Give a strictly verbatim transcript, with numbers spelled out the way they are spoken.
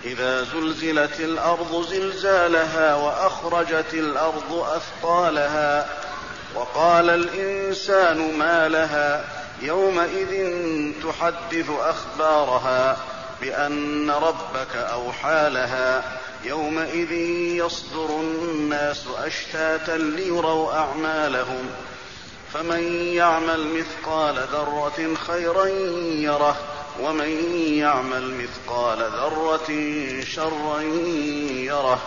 إذا زلزلت الأرض زلزالها وأخرجت الأرض أثقالها وقال الإنسان ما لها يومئذ تحدث أخبارها بأن ربك أوحى لها يومئذ يصدر الناس أشتاتا ليروا أعمالهم فمن يعمل مثقال ذرة خيرا يره ومن يعمل مثقال ذرة شرا يره.